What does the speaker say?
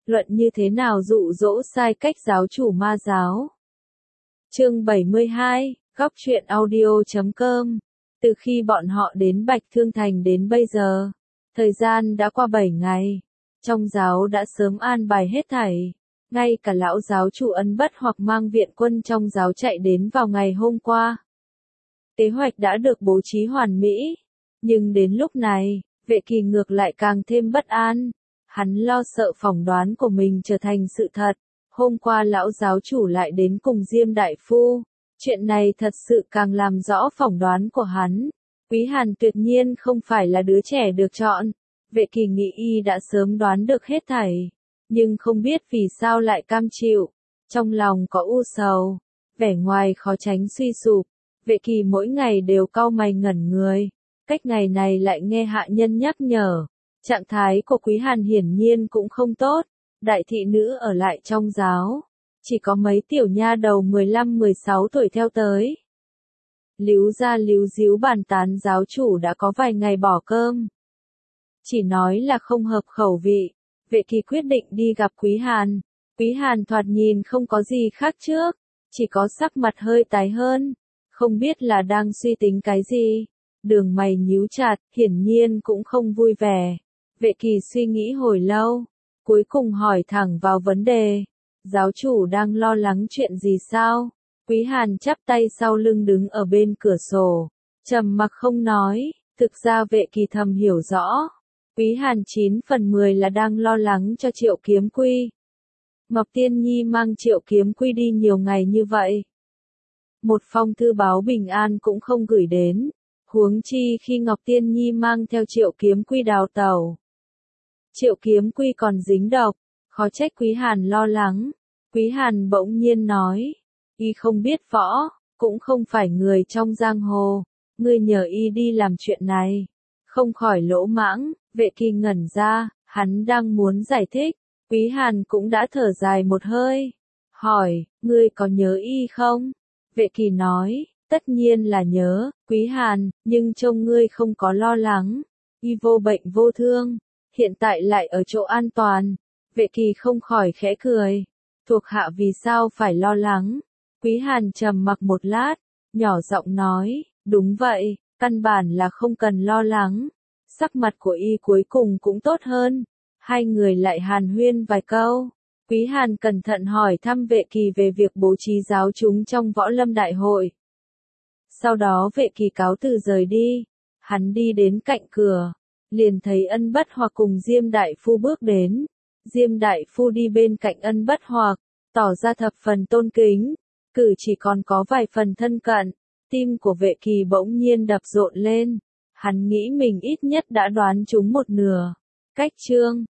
luận như thế nào dụ dỗ sai cách giáo chủ ma giáo. Chương 72, góc truyện audio.com. Từ khi bọn họ đến Bạch Thương Thành đến bây giờ, thời gian đã qua 7 ngày. Trong giáo đã sớm an bài hết thảy. Ngay cả lão giáo chủ Ân Bất hoặc mang viện quân trong giáo chạy đến vào ngày hôm qua. Kế hoạch đã được bố trí hoàn mỹ. Nhưng đến lúc này, Vệ Kỳ ngược lại càng thêm bất an. Hắn lo sợ phỏng đoán của mình trở thành sự thật. Hôm qua lão giáo chủ lại đến cùng Diêm Đại Phu. Chuyện này thật sự càng làm rõ phỏng đoán của hắn. Quý Hàn tuyệt nhiên không phải là đứa trẻ được chọn. Vệ Kỳ nghĩ y đã sớm đoán được hết thảy. Nhưng không biết vì sao lại cam chịu. Trong lòng có u sầu. Vẻ ngoài khó tránh suy sụp. Vệ Kỳ mỗi ngày đều cau mày ngẩn người. Cách ngày này lại nghe hạ nhân nhắc nhở. Trạng thái của Quý Hàn hiển nhiên cũng không tốt. Đại thị nữ ở lại trong giáo. Chỉ có mấy tiểu nha đầu 15-16 tuổi theo tới. Líu ra líu díu bàn tán giáo chủ đã có vài ngày bỏ cơm. Chỉ nói là không hợp khẩu vị. Vệ Kỳ quyết định đi gặp Quý Hàn. Quý Hàn thoạt nhìn không có gì khác trước. Chỉ có sắc mặt hơi tái hơn. Không biết là đang suy tính cái gì. Đường mày nhíu chặt, hiển nhiên cũng không vui vẻ. Vệ Kỳ suy nghĩ hồi lâu. Cuối cùng hỏi thẳng vào vấn đề. Giáo chủ đang lo lắng chuyện gì sao? Quý Hàn chắp tay sau lưng đứng ở bên cửa sổ. Trầm mặc không nói. Thực ra Vệ Kỳ thầm hiểu rõ. Quý Hàn 9 phần 10 là đang lo lắng cho Triệu Kiếm Quy. Ngọc Tiên Nhi mang Triệu Kiếm Quy đi nhiều ngày như vậy. Một phong thư báo bình an cũng không gửi đến. Huống chi khi Ngọc Tiên Nhi mang theo Triệu Kiếm Quy đào tẩu. Triệu Kiếm Quy còn dính độc. Khó trách Quý Hàn lo lắng. Quý Hàn bỗng nhiên nói. Y không biết võ, cũng không phải người trong giang hồ. Ngươi nhờ y đi làm chuyện này. Không khỏi lỗ mãng. Vệ Kỳ ngẩn ra, hắn đang muốn giải thích. Quý Hàn cũng đã thở dài một hơi. Hỏi, ngươi có nhớ y không? Vệ Kỳ nói, tất nhiên là nhớ, Quý Hàn, nhưng trông ngươi không có lo lắng. Y vô bệnh vô thương, hiện tại lại ở chỗ an toàn. Vệ Kỳ không khỏi khẽ cười. Thuộc hạ vì sao phải lo lắng? Quý Hàn trầm mặc một lát, nhỏ giọng nói, đúng vậy, căn bản là không cần lo lắng. Sắc mặt của y cuối cùng cũng tốt hơn. Hai người lại hàn huyên vài câu. Quý Hàn cẩn thận hỏi thăm Vệ Kỳ về việc bố trí giáo chúng trong võ lâm đại hội. Sau đó Vệ Kỳ cáo từ rời đi. Hắn đi đến cạnh cửa. Liền thấy Ân Bất Hoặc cùng Diêm Đại Phu bước đến. Diêm Đại Phu đi bên cạnh Ân Bất Hoặc, tỏ ra thập phần tôn kính. Cử chỉ còn có vài phần thân cận. Tim của Vệ Kỳ bỗng nhiên đập rộn lên. Hắn nghĩ mình ít nhất đã đoán trúng một nửa. Cách chương